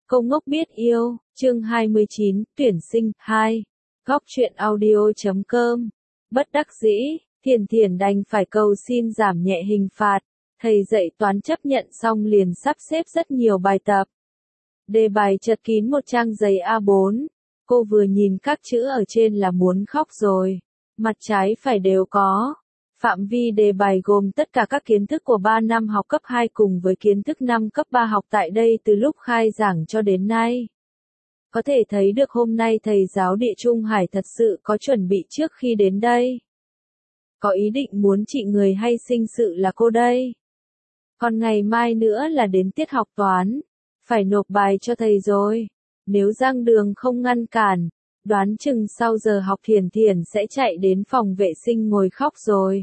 Cô ngốc biết yêu, chương 29, tuyển sinh, 2. Góc truyện audio.com. Bất đắc dĩ, Thiền Thiền đành phải cầu xin giảm nhẹ hình phạt. Thầy dạy toán chấp nhận xong liền sắp xếp rất nhiều bài tập. Đề bài chật kín một trang giấy A4. Cô vừa nhìn các chữ ở trên là muốn khóc rồi. Mặt trái phải đều có. Phạm vi đề bài gồm tất cả các kiến thức của 3 năm học cấp 2 cùng với kiến thức năm cấp 3 học tại đây từ lúc khai giảng cho đến nay. Có thể thấy được hôm nay thầy giáo Địa Trung Hải thật sự có chuẩn bị trước khi đến đây. Có ý định muốn trị người hay sinh sự là cô đây. Còn ngày mai nữa là đến tiết học toán. Phải nộp bài cho thầy rồi. Nếu Giang Đường không ngăn cản, đoán chừng sau giờ học Thiền Thiền sẽ chạy đến phòng vệ sinh ngồi khóc rồi.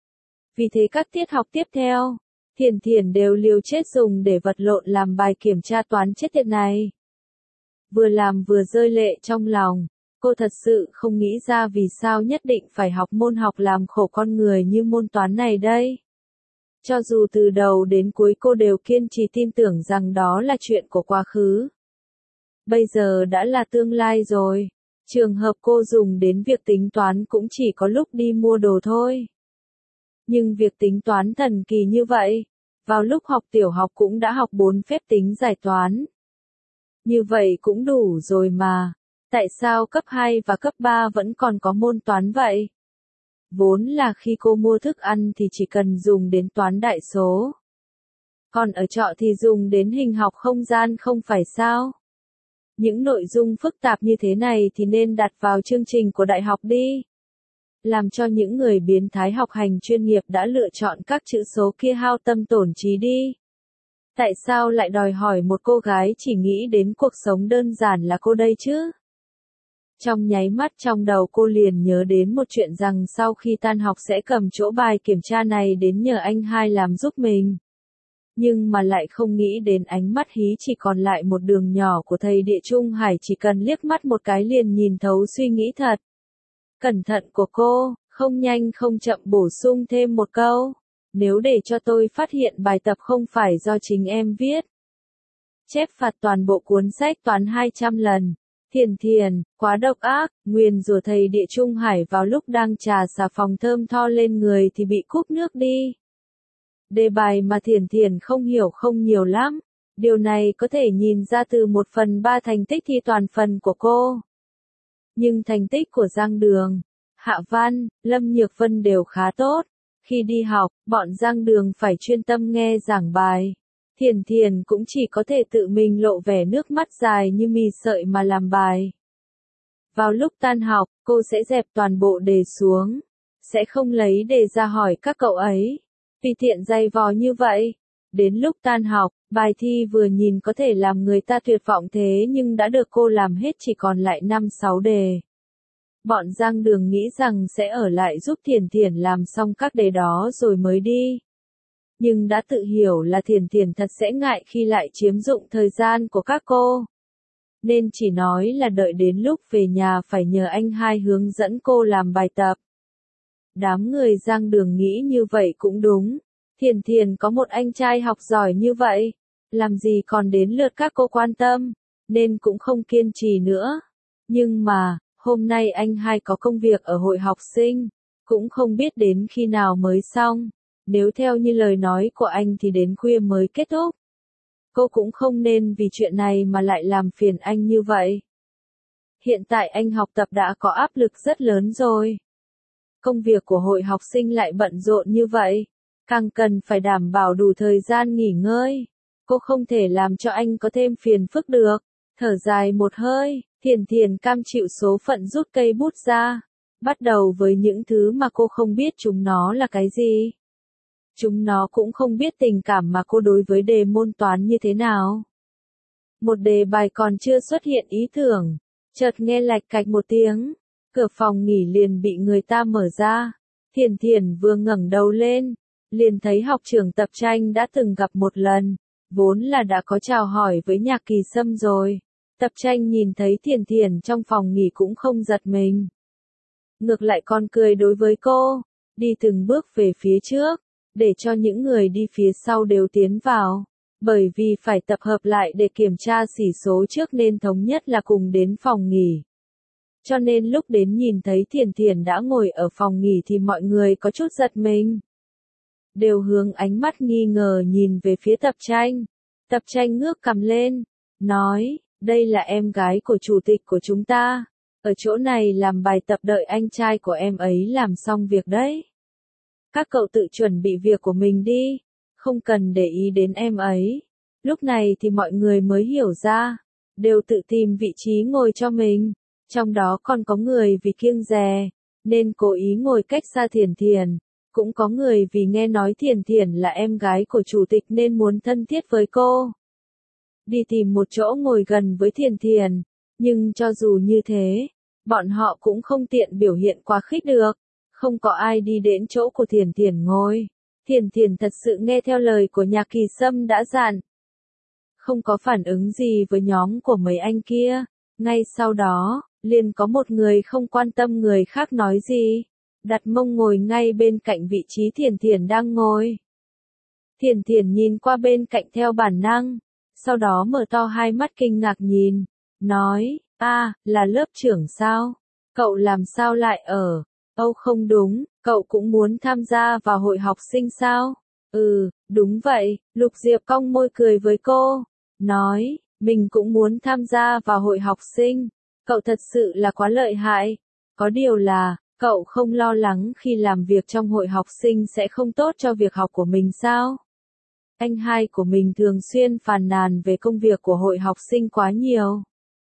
Vì thế các tiết học tiếp theo, Thiền Thiền đều liều chết dùng để vật lộn làm bài kiểm tra toán chết tiệt này. Vừa làm vừa rơi lệ trong lòng, cô thật sự không nghĩ ra vì sao nhất định phải học môn học làm khổ con người như môn toán này đây. Cho dù từ đầu đến cuối cô đều kiên trì tin tưởng rằng đó là chuyện của quá khứ. Bây giờ đã là tương lai rồi. Trường hợp cô dùng đến việc tính toán cũng chỉ có lúc đi mua đồ thôi. Nhưng việc tính toán thần kỳ như vậy, vào lúc học tiểu học cũng đã học 4 phép tính giải toán. Như vậy cũng đủ rồi mà. Tại sao cấp 2 và cấp 3 vẫn còn có môn toán vậy? Vốn là khi cô mua thức ăn thì chỉ cần dùng đến toán đại số. Còn ở trọ thì dùng đến hình học không gian không phải sao? Những nội dung phức tạp như thế này thì nên đặt vào chương trình của đại học đi. Làm cho những người biến thái học hành chuyên nghiệp đã lựa chọn các chữ số kia hao tâm tổn trí đi. Tại sao lại đòi hỏi một cô gái chỉ nghĩ đến cuộc sống đơn giản là cô đây chứ? Trong nháy mắt trong đầu cô liền nhớ đến một chuyện rằng sau khi tan học sẽ cầm chỗ bài kiểm tra này đến nhờ anh hai làm giúp mình. Nhưng mà lại không nghĩ đến ánh mắt hí chỉ còn lại một đường nhỏ của thầy Địa Trung Hải chỉ cần liếc mắt một cái liền nhìn thấu suy nghĩ thật. Cẩn thận của cô, không nhanh không chậm bổ sung thêm một câu. Nếu để cho tôi phát hiện bài tập không phải do chính em viết. Chép phạt toàn bộ cuốn sách toán 200 lần. Thiền Thiền, quá độc ác, nguyền rủa thầy Địa Trung Hải vào lúc đang trà xà phòng thơm tho lên người thì bị cúp nước đi. Đề bài mà Thiền Thiền không hiểu không nhiều lắm. Điều này có thể nhìn ra từ 1/3 thành tích thi toàn phần của cô. Nhưng thành tích của Giang Đường, Hạ Văn, Lâm Nhược Vân đều khá tốt. Khi đi học, bọn Giang Đường phải chuyên tâm nghe giảng bài. Thiền Thiền cũng chỉ có thể tự mình lộ vẻ nước mắt dài như mì sợi mà làm bài. Vào lúc tan học, cô sẽ dẹp toàn bộ đề xuống. Sẽ không lấy đề ra hỏi các cậu ấy. Vì tiện dày vò như vậy. Đến lúc tan học, bài thi vừa nhìn có thể làm người ta tuyệt vọng thế nhưng đã được cô làm hết chỉ còn lại 5-6 đề. Bọn Giang Đường nghĩ rằng sẽ ở lại giúp Thiền Thiền làm xong các đề đó rồi mới đi. Nhưng đã tự hiểu là Thiền Thiền thật sẽ ngại khi lại chiếm dụng thời gian của các cô. Nên chỉ nói là đợi đến lúc về nhà phải nhờ anh hai hướng dẫn cô làm bài tập. Đám người Giang Đường nghĩ như vậy cũng đúng. Thiền Thiền có một anh trai học giỏi như vậy. Làm gì còn đến lượt các cô quan tâm. Nên cũng không kiên trì nữa. Nhưng mà, hôm nay anh hai có công việc ở hội học sinh. Cũng không biết đến khi nào mới xong. Nếu theo như lời nói của anh thì đến khuya mới kết thúc. Cô cũng không nên vì chuyện này mà lại làm phiền anh như vậy. Hiện tại anh học tập đã có áp lực rất lớn rồi. Công việc của hội học sinh lại bận rộn như vậy. Càng cần phải đảm bảo đủ thời gian nghỉ ngơi. Cô không thể làm cho anh có thêm phiền phức được. Thở dài một hơi, Thiền Thiền cam chịu số phận rút cây bút ra. Bắt đầu với những thứ mà cô không biết chúng nó là cái gì. Chúng nó cũng không biết tình cảm mà cô đối với đề môn toán như thế nào. Một đề bài còn chưa xuất hiện ý tưởng. Chợt nghe lạch cạch một tiếng. Cửa phòng nghỉ liền bị người ta mở ra. Thiền Thiền vừa ngẩng đầu lên. Liền thấy học trưởng Tập Tranh đã từng gặp một lần. Vốn là đã có chào hỏi với Nhạc Kỳ Sâm rồi. Tập Tranh nhìn thấy Thiền Thiền trong phòng nghỉ cũng không giật mình. Ngược lại còn cười đối với cô. Đi từng bước về phía trước. Để cho những người đi phía sau đều tiến vào. Bởi vì phải tập hợp lại để kiểm tra sỉ số trước nên thống nhất là cùng đến phòng nghỉ. Cho nên lúc đến nhìn thấy Thiền Thiền đã ngồi ở phòng nghỉ thì mọi người có chút giật mình. Đều hướng ánh mắt nghi ngờ nhìn về phía Tập Tranh. Tập Tranh ngước cằm lên, nói, đây là em gái của chủ tịch của chúng ta. Ở chỗ này làm bài tập đợi anh trai của em ấy làm xong việc đấy. Các cậu tự chuẩn bị việc của mình đi, không cần để ý đến em ấy. Lúc này thì mọi người mới hiểu ra, đều tự tìm vị trí ngồi cho mình. Trong đó còn có người vì kiêng dè, nên cố ý ngồi cách xa Thiền Thiền. Cũng có người vì nghe nói Thiền Thiền là em gái của chủ tịch nên muốn thân thiết với cô. Đi tìm một chỗ ngồi gần với Thiền Thiền, nhưng cho dù như thế, bọn họ cũng không tiện biểu hiện quá khích được. Không có ai đi đến chỗ của Thiền Thiền ngồi. Thiền Thiền thật sự nghe theo lời của Nhạc Kỳ Sâm đã dặn. Không có phản ứng gì với nhóm của mấy anh kia. Ngay sau đó, liền có một người không quan tâm người khác nói gì, đặt mông ngồi ngay bên cạnh vị trí Thiền Thiền đang ngồi. Thiền Thiền nhìn qua bên cạnh theo bản năng, sau đó mở to hai mắt kinh ngạc nhìn, nói, là lớp trưởng sao? Cậu làm sao lại ở? Âu không đúng, cậu cũng muốn tham gia vào hội học sinh sao? Ừ, đúng vậy, Lục Diệp cong môi cười với cô, nói, mình cũng muốn tham gia vào hội học sinh. Cậu thật sự là quá lợi hại. Có điều là, cậu không lo lắng khi làm việc trong hội học sinh sẽ không tốt cho việc học của mình sao? Anh hai của mình thường xuyên phàn nàn về công việc của hội học sinh quá nhiều.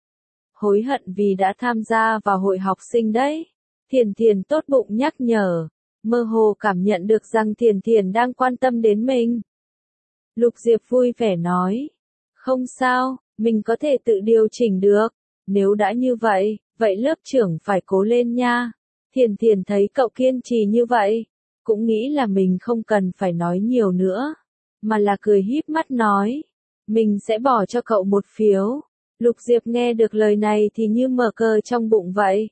Hối hận vì đã tham gia vào hội học sinh đấy. Thiền Thiền tốt bụng nhắc nhở, mơ hồ cảm nhận được rằng Thiền Thiền đang quan tâm đến mình. Lục Diệp vui vẻ nói, không sao, mình có thể tự điều chỉnh được. Nếu đã như vậy, vậy lớp trưởng phải cố lên nha. Thiền Thiền thấy cậu kiên trì như vậy, cũng nghĩ là mình không cần phải nói nhiều nữa, mà là cười híp mắt nói, mình sẽ bỏ cho cậu một phiếu. Lục Diệp nghe được lời này thì như mở cờ trong bụng vậy.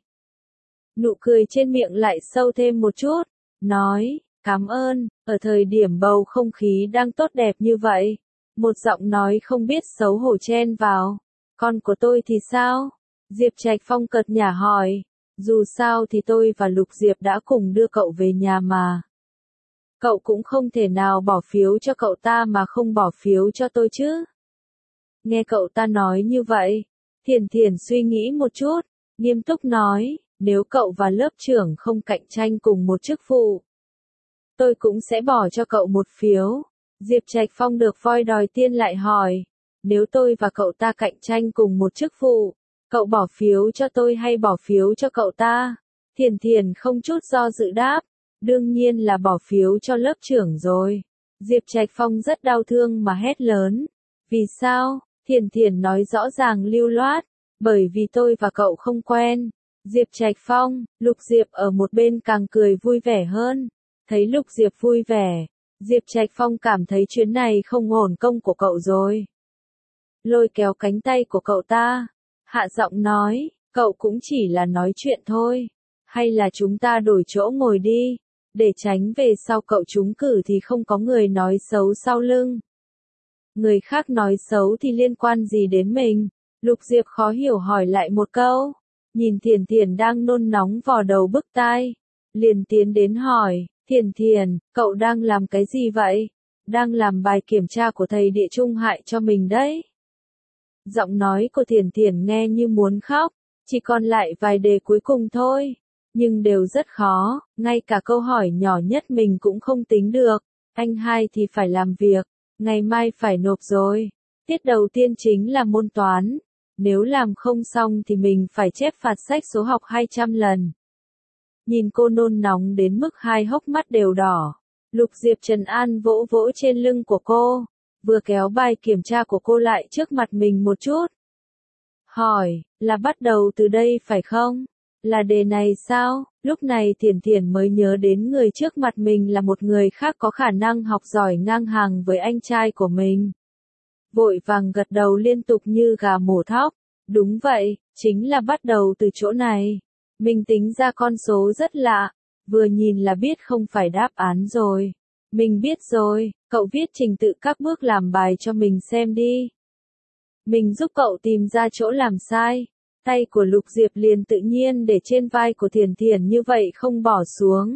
Nụ cười trên miệng lại sâu thêm một chút, nói, cảm ơn, ở thời điểm bầu không khí đang tốt đẹp như vậy. Một giọng nói không biết xấu hổ chen vào. Con của tôi thì sao? Diệp Trạch Phong cợt nhả hỏi. Dù sao thì tôi và Lục Diệp đã cùng đưa cậu về nhà mà. Cậu cũng không thể nào bỏ phiếu cho cậu ta mà không bỏ phiếu cho tôi chứ. Nghe cậu ta nói như vậy, Thiền Thiền suy nghĩ một chút, nghiêm túc nói, nếu cậu và lớp trưởng không cạnh tranh cùng một chức vụ, tôi cũng sẽ bỏ cho cậu một phiếu. Diệp Trạch Phong được voi đòi tiên lại hỏi, nếu tôi và cậu ta cạnh tranh cùng một chức vụ, cậu bỏ phiếu cho tôi hay bỏ phiếu cho cậu ta? Thiền Thiền không chút do dự đáp, đương nhiên là bỏ phiếu cho lớp trưởng rồi. Diệp Trạch Phong rất đau thương mà hét lớn, vì sao? Thiền Thiền nói rõ ràng lưu loát, bởi vì tôi và cậu không quen. Diệp Trạch Phong, Lục Diệp ở một bên càng cười vui vẻ hơn. Thấy Lục Diệp vui vẻ, Diệp Trạch Phong cảm thấy chuyến này không ổn công của cậu rồi. Lôi kéo cánh tay của cậu ta, hạ giọng nói, cậu cũng chỉ là nói chuyện thôi. Hay là chúng ta đổi chỗ ngồi đi, để tránh về sau cậu trúng cử thì không có người nói xấu sau lưng. Người khác nói xấu thì liên quan gì đến mình? Lục Diệp khó hiểu hỏi lại một câu. Nhìn Thiền Thiền đang nôn nóng vò đầu bức tai, liền tiến đến hỏi, Thiền Thiền, cậu đang làm cái gì vậy? Đang làm bài kiểm tra của thầy địa trung hại cho mình đấy. Giọng nói của Thiền Thiền nghe như muốn khóc, chỉ còn lại vài đề cuối cùng thôi, nhưng đều rất khó, ngay cả câu hỏi nhỏ nhất mình cũng không tính được. Anh hai thì phải làm việc, ngày mai phải nộp rồi. Tiết đầu tiên chính là môn toán. Nếu làm không xong thì mình phải chép phạt sách số học 200 lần. Nhìn cô nôn nóng đến mức hai hốc mắt đều đỏ. Lục Diệp trấn an vỗ vỗ trên lưng của cô, vừa kéo bài kiểm tra của cô lại trước mặt mình một chút. Hỏi, là bắt đầu từ đây phải không? Là đề này sao? Lúc này Thiền Thiền mới nhớ đến người trước mặt mình là một người khác có khả năng học giỏi ngang hàng với anh trai của mình. Vội vàng gật đầu liên tục như gà mổ thóc. Đúng vậy, chính là bắt đầu từ chỗ này. Mình tính ra con số rất lạ, vừa nhìn là biết không phải đáp án rồi. Mình biết rồi, cậu viết trình tự các bước làm bài cho mình xem đi. Mình giúp cậu tìm ra chỗ làm sai. Tay của Lục Diệp liền tự nhiên để trên vai của Thiền Thiền như vậy không bỏ xuống.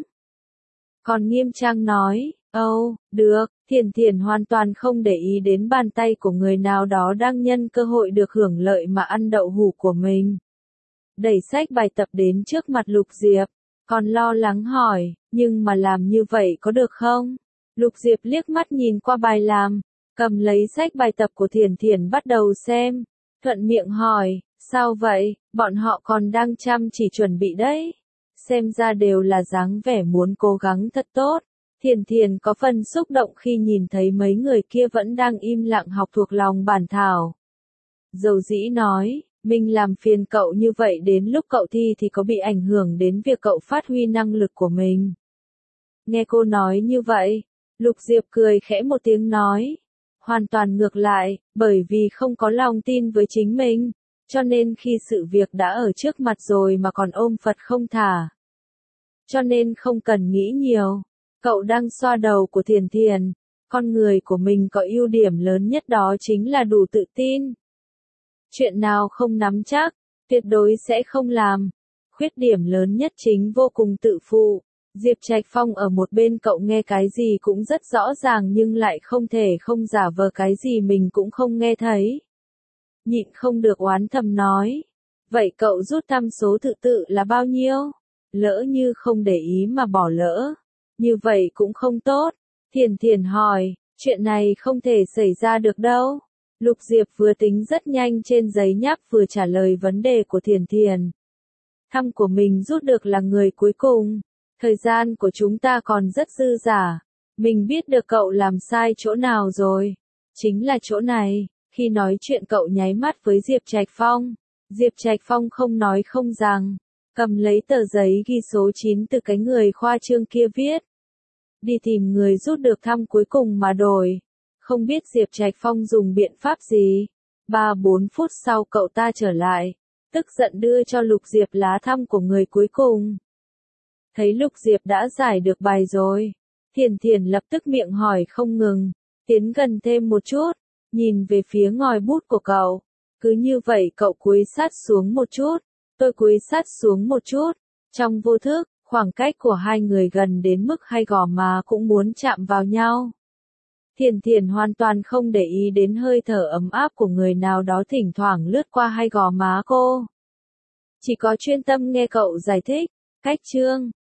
Còn nghiêm trang nói, được, Thiền Thiền hoàn toàn không để ý đến bàn tay của người nào đó đang nhân cơ hội được hưởng lợi mà ăn đậu hũ của mình. Đẩy sách bài tập đến trước mặt Lục Diệp, còn lo lắng hỏi, nhưng mà làm như vậy có được không? Lục Diệp liếc mắt nhìn qua bài làm, cầm lấy sách bài tập của Thiền Thiền bắt đầu xem, thuận miệng hỏi, sao vậy, bọn họ còn đang chăm chỉ chuẩn bị đấy. Xem ra đều là dáng vẻ muốn cố gắng thật tốt. Thiền Thiền có phần xúc động khi nhìn thấy mấy người kia vẫn đang im lặng học thuộc lòng bản thảo. Dầu dĩ nói, mình làm phiền cậu như vậy đến lúc cậu thi thì có bị ảnh hưởng đến việc cậu phát huy năng lực của mình. Nghe cô nói như vậy, Lục Diệp cười khẽ một tiếng nói, hoàn toàn ngược lại, bởi vì không có lòng tin với chính mình, cho nên khi sự việc đã ở trước mặt rồi mà còn ôm Phật không thả. Cho nên không cần nghĩ nhiều, cậu đang xoa đầu của Thiền Thiền, con người của mình có ưu điểm lớn nhất đó chính là đủ tự tin. Chuyện nào không nắm chắc, tuyệt đối sẽ không làm. Khuyết điểm lớn nhất chính vô cùng tự phụ. Diệp Trạch Phong ở một bên cậu nghe cái gì cũng rất rõ ràng nhưng lại không thể không giả vờ cái gì mình cũng không nghe thấy. Nhịn không được oán thầm nói. Vậy cậu rút thăm số tự tự là bao nhiêu? Lỡ như không để ý mà bỏ lỡ. Như vậy cũng không tốt. Thiền Thiền hỏi, chuyện này không thể xảy ra được đâu. Lục Diệp vừa tính rất nhanh trên giấy nháp vừa trả lời vấn đề của Thiền Thiền. Thăm của mình rút được là người cuối cùng. Thời gian của chúng ta còn rất dư dả. Mình biết được cậu làm sai chỗ nào rồi. Chính là chỗ này. Khi nói chuyện cậu nháy mắt với Diệp Trạch Phong. Diệp Trạch Phong không nói không rằng. Cầm lấy tờ giấy ghi số 9 từ cái người khoa trương kia viết. Đi tìm người rút được thăm cuối cùng mà đổi. Không biết Diệp Trạch Phong dùng biện pháp gì. 3-4 phút sau cậu ta trở lại. Tức giận đưa cho Lục Diệp lá thăm của người cuối cùng. Thấy Lục Diệp đã giải được bài rồi. Thiền Thiền lập tức miệng hỏi không ngừng. Tiến gần thêm một chút. Nhìn về phía ngòi bút của cậu. Cứ như vậy cậu cúi sát xuống một chút. Tôi cúi sát xuống một chút. Trong vô thức, khoảng cách của hai người gần đến mức hai gò má cũng muốn chạm vào nhau. Thiền Thiền hoàn toàn không để ý đến hơi thở ấm áp của người nào đó thỉnh thoảng lướt qua hai gò má cô. Chỉ có chuyên tâm nghe cậu giải thích. Cách chương